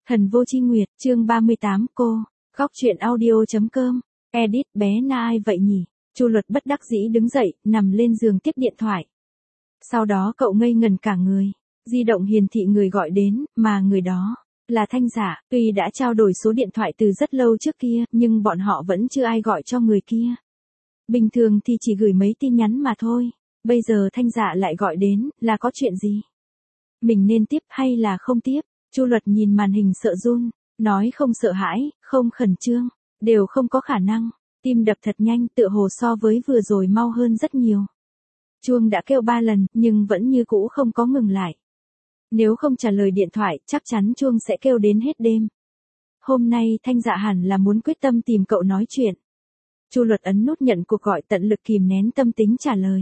Thần vô chi nguyệt, chương 38 cô. Góc truyện audio.com. Edit bé na ai vậy nhỉ? Chu Luật bất đắc dĩ đứng dậy, nằm lên giường tiếp điện thoại. Sau đó cậu ngây ngần cả người. Di động hiển thị người gọi đến, mà người đó là Thanh Dạ. Tuy đã trao đổi số điện thoại từ rất lâu trước kia, nhưng bọn họ vẫn chưa ai gọi cho người kia. Bình thường thì chỉ gửi mấy tin nhắn mà thôi. Bây giờ Thanh Dạ lại gọi đến, là có chuyện gì? Mình nên tiếp hay là không tiếp? Chu Luật nhìn màn hình sợ run, nói không sợ hãi, không khẩn trương, đều không có khả năng. Tim đập thật nhanh, tựa hồ so với vừa rồi mau hơn rất nhiều. Chuông đã kêu 3 lần, nhưng vẫn như cũ không có ngừng lại. Nếu không trả lời điện thoại, chắc chắn chuông sẽ kêu đến hết đêm. Hôm nay Thanh Dạ hẳn là muốn quyết tâm tìm cậu nói chuyện. Chu Luật ấn nút nhận cuộc gọi, tận lực kìm nén tâm tính trả lời.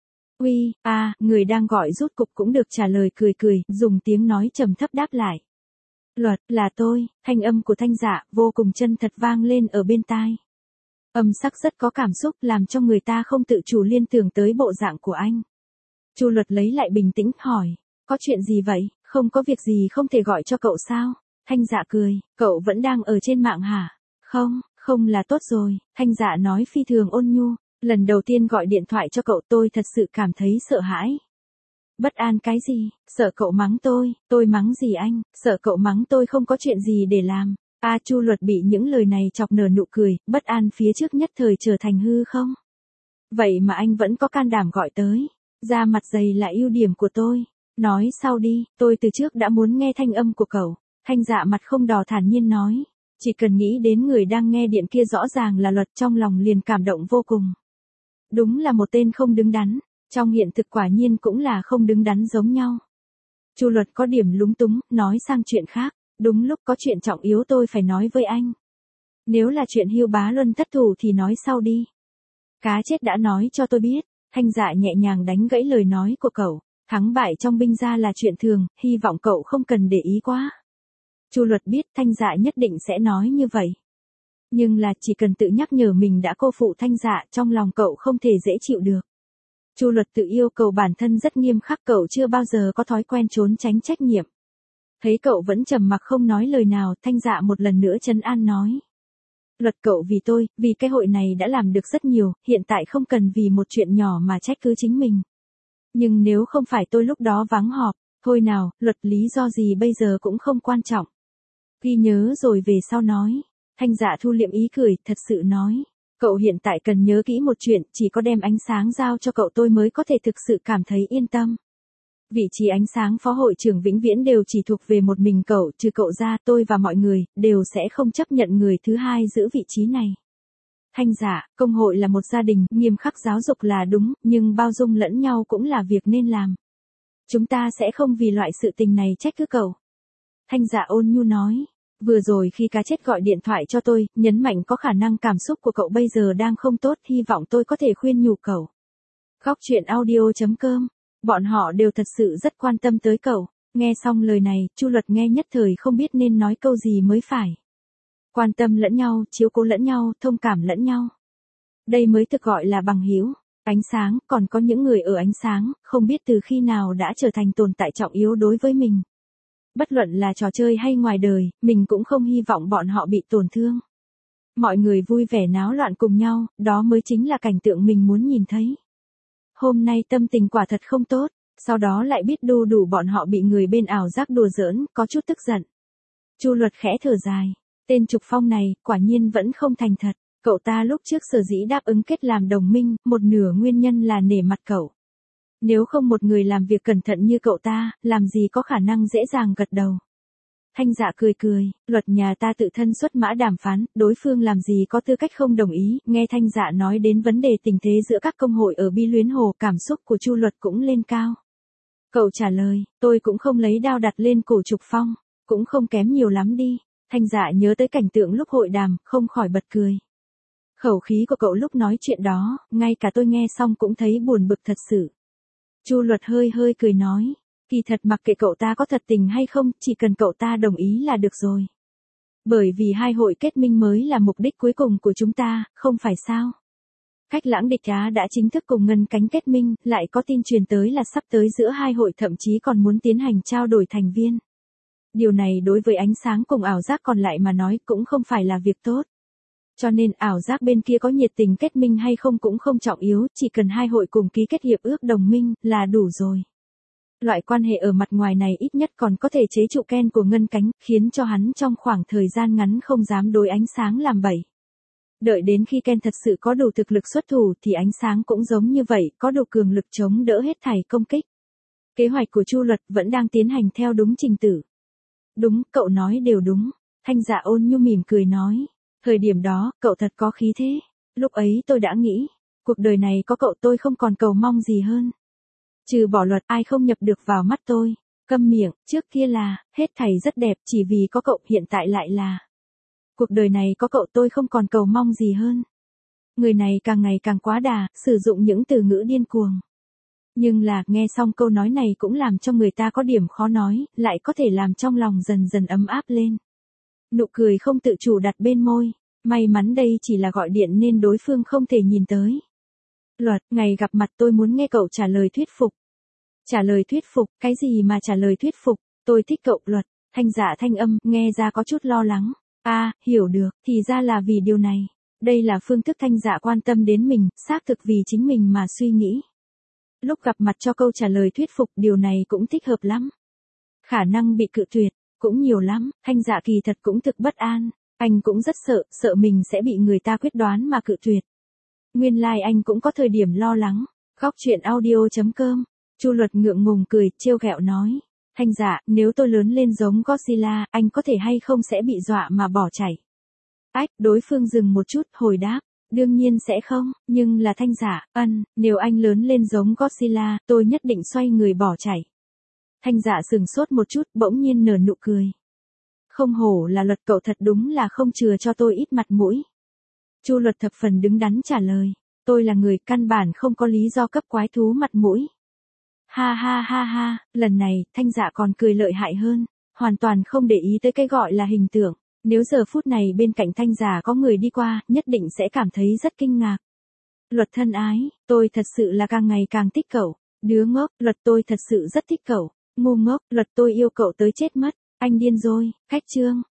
Uy, người đang gọi rút cục cũng được trả lời cười cười, dùng tiếng nói trầm thấp đáp lại. Luật, là tôi. Thanh âm của Thanh Dạ vô cùng chân thật vang lên ở bên tai. Âm sắc rất có cảm xúc, làm cho người ta không tự chủ liên tưởng tới bộ dạng của anh. Chu Luật lấy lại bình tĩnh, hỏi, có chuyện gì vậy? Không có việc gì không thể gọi cho cậu sao? Thanh Dạ cười, cậu vẫn đang ở trên mạng hả? Không là tốt rồi. Thanh Dạ nói phi thường ôn nhu. Lần đầu tiên gọi điện thoại cho cậu tôi thật sự cảm thấy sợ hãi. Bất an cái gì? Sợ cậu mắng tôi mắng gì anh? Sợ cậu mắng tôi không có chuyện gì để làm. Chu Luật bị những lời này chọc nở nụ cười, bất an phía trước nhất thời trở thành hư không? Vậy mà anh vẫn có can đảm gọi tới. Da mặt dày là ưu điểm của tôi. Nói sau đi, tôi từ trước đã muốn nghe thanh âm của cậu. Thanh Dạ mặt không đỏ thản nhiên nói. Chỉ cần nghĩ đến người đang nghe điện kia rõ ràng là Luật, trong lòng liền cảm động vô cùng. Đúng là một tên không đứng đắn, trong hiện thực quả nhiên cũng là không đứng đắn giống nhau. Chu Luật có điểm lúng túng, nói sang chuyện khác, đúng lúc có chuyện trọng yếu tôi phải nói với anh. Nếu là chuyện Hưu Bá Luân thất thủ thì nói sau đi. Cá chết đã nói cho tôi biết. Thanh Dạ nhẹ nhàng đánh gãy lời nói của cậu, thắng bại trong binh gia là chuyện thường, hy vọng cậu không cần để ý quá. Chu Luật biết Thanh Dạ nhất định sẽ nói như vậy. Nhưng là chỉ cần tự nhắc nhở mình đã cô phụ Thanh Dạ, trong lòng cậu không thể dễ chịu được. Chu Luật tự yêu cầu bản thân rất nghiêm khắc, cậu chưa bao giờ có thói quen trốn tránh trách nhiệm. Thấy cậu vẫn trầm mặc không nói lời nào, Thanh Dạ một lần nữa trấn an nói. Luật, cậu vì tôi, vì cái hội này đã làm được rất nhiều, hiện tại không cần vì một chuyện nhỏ mà trách cứ chính mình. Nhưng nếu không phải tôi lúc đó vắng họp, thôi nào, Luật, lý do gì bây giờ cũng không quan trọng. Ghi nhớ rồi về sau nói. Thanh Dạ thu liệm ý cười, thật sự nói. Cậu hiện tại cần nhớ kỹ một chuyện, chỉ có đem ánh sáng giao cho cậu tôi mới có thể thực sự cảm thấy yên tâm. Vị trí ánh sáng phó hội trưởng vĩnh viễn đều chỉ thuộc về một mình cậu, trừ cậu ra, tôi và mọi người, đều sẽ không chấp nhận người thứ hai giữ vị trí này. Thanh Dạ, công hội là một gia đình, nghiêm khắc giáo dục là đúng, nhưng bao dung lẫn nhau cũng là việc nên làm. Chúng ta sẽ không vì loại sự tình này trách cứ cậu. Thanh Dạ ôn nhu nói. Vừa rồi khi cá chết gọi điện thoại cho tôi, nhấn mạnh có khả năng cảm xúc của cậu bây giờ đang không tốt, hy vọng tôi có thể khuyên nhủ cậu. Góc truyện audio.com. Bọn họ đều thật sự rất quan tâm tới cậu. Nghe xong lời này, Chu Luật nghe nhất thời không biết nên nói câu gì mới phải. Quan tâm lẫn nhau, chiếu cố lẫn nhau, thông cảm lẫn nhau. Đây mới thực gọi là bằng hữu. Ánh sáng, còn có những người ở ánh sáng, không biết từ khi nào đã trở thành tồn tại trọng yếu đối với mình. Bất luận là trò chơi hay ngoài đời, mình cũng không hy vọng bọn họ bị tổn thương. Mọi người vui vẻ náo loạn cùng nhau, đó mới chính là cảnh tượng mình muốn nhìn thấy. Hôm nay tâm tình quả thật không tốt, sau đó lại biết đu đủ bọn họ bị người bên ảo giác đùa giỡn, có chút tức giận. Chu Luật khẽ thở dài, tên Trục Phong này, quả nhiên vẫn không thành thật. Cậu ta lúc trước sở dĩ đáp ứng kết làm đồng minh, một nửa nguyên nhân là nể mặt cậu. Nếu không một người làm việc cẩn thận như cậu ta, làm gì có khả năng dễ dàng gật đầu. Thanh Dạ cười cười, Luật nhà ta tự thân xuất mã đàm phán, đối phương làm gì có tư cách không đồng ý. Nghe Thanh Dạ nói đến vấn đề tình thế giữa các công hội ở Bi Luyến Hồ, cảm xúc của Chu Luật cũng lên cao. Cậu trả lời, tôi cũng không lấy đao đặt lên cổ Trục Phong, cũng không kém nhiều lắm đi. Thanh Dạ nhớ tới cảnh tượng lúc hội đàm, không khỏi bật cười. Khẩu khí của cậu lúc nói chuyện đó, ngay cả tôi nghe xong cũng thấy buồn bực thật sự. Chu Luật hơi hơi cười nói, kỳ thật mặc kệ cậu ta có thật tình hay không, chỉ cần cậu ta đồng ý là được rồi. Bởi vì hai hội kết minh mới là mục đích cuối cùng của chúng ta, không phải sao? Cách Lãng Địch Á đã chính thức cùng Ngân Cánh kết minh, lại có tin truyền tới là sắp tới giữa hai hội thậm chí còn muốn tiến hành trao đổi thành viên. Điều này đối với ánh sáng cùng ảo giác còn lại mà nói cũng không phải là việc tốt. Cho nên ảo giác bên kia có nhiệt tình kết minh hay không cũng không trọng yếu, chỉ cần hai hội cùng ký kết hiệp ước đồng minh là đủ rồi. Loại quan hệ ở mặt ngoài này ít nhất còn có thể chế trụ Ken của Ngân Cánh, khiến cho hắn trong khoảng thời gian ngắn không dám đối ánh sáng làm bậy. Đợi đến khi Ken thật sự có đủ thực lực xuất thủ thì ánh sáng cũng giống như vậy, có đủ cường lực chống đỡ hết thảy công kích. Kế hoạch của Chu Luật vẫn đang tiến hành theo đúng trình tự. Đúng, cậu nói đều đúng. Thanh Dạ ôn nhu mỉm cười nói. Thời điểm đó, cậu thật có khí thế. Lúc ấy tôi đã nghĩ, cuộc đời này có cậu tôi không còn cầu mong gì hơn. Trừ bỏ Luật ai không nhập được vào mắt tôi. Câm miệng, trước kia là, hết thảy rất đẹp chỉ vì có cậu, hiện tại lại là. Cuộc đời này có cậu tôi không còn cầu mong gì hơn. Người này càng ngày càng quá đà, sử dụng những từ ngữ điên cuồng. Nhưng là, nghe xong câu nói này cũng làm cho người ta có điểm khó nói, lại có thể làm trong lòng dần dần ấm áp lên. Nụ cười không tự chủ đặt bên môi. May mắn đây chỉ là gọi điện nên đối phương không thể nhìn tới. Luật, ngày gặp mặt tôi muốn nghe cậu trả lời thuyết phục. Trả lời thuyết phục, cái gì mà trả lời thuyết phục, tôi thích cậu. Luật, Thanh Dạ thanh âm, nghe ra có chút lo lắng. Hiểu được, thì ra là vì điều này. Đây là phương thức Thanh Dạ quan tâm đến mình, xác thực vì chính mình mà suy nghĩ. Lúc gặp mặt cho câu trả lời thuyết phục, điều này cũng thích hợp lắm. Khả năng bị cự tuyệt, cũng nhiều lắm, Thanh Dạ kỳ thật cũng thực bất an. Anh cũng rất sợ mình sẽ bị người ta quyết đoán mà cự tuyệt. Nguyên lai anh cũng có thời điểm lo lắng. Góc truyện audio.com. Chu Luật ngượng ngùng cười, trêu ghẹo nói. Thanh Dạ, nếu tôi lớn lên giống Godzilla, anh có thể hay không sẽ bị dọa mà bỏ chạy. Đối phương dừng một chút, hồi đáp. Đương nhiên sẽ không, nhưng là Thanh Dạ, nếu anh lớn lên giống Godzilla, tôi nhất định xoay người bỏ chạy. Thanh Dạ sừng sốt một chút, bỗng nhiên nở nụ cười. Không hổ là Luật, cậu thật đúng là không chừa cho tôi ít mặt mũi. Chu Luật thập phần đứng đắn trả lời. Tôi là người căn bản không có lý do cấp quái thú mặt mũi. Ha, lần này, Thanh Dạ còn cười lợi hại hơn, hoàn toàn không để ý tới cái gọi là hình tượng. Nếu giờ phút này bên cạnh Thanh Dạ có người đi qua, nhất định sẽ cảm thấy rất kinh ngạc. Luật thân ái, tôi thật sự là càng ngày càng thích cậu. Đứa ngốc, Luật tôi thật sự rất thích cậu. Ngu ngốc, Luật tôi yêu cậu tới chết mất. Anh điên rồi, cách chương.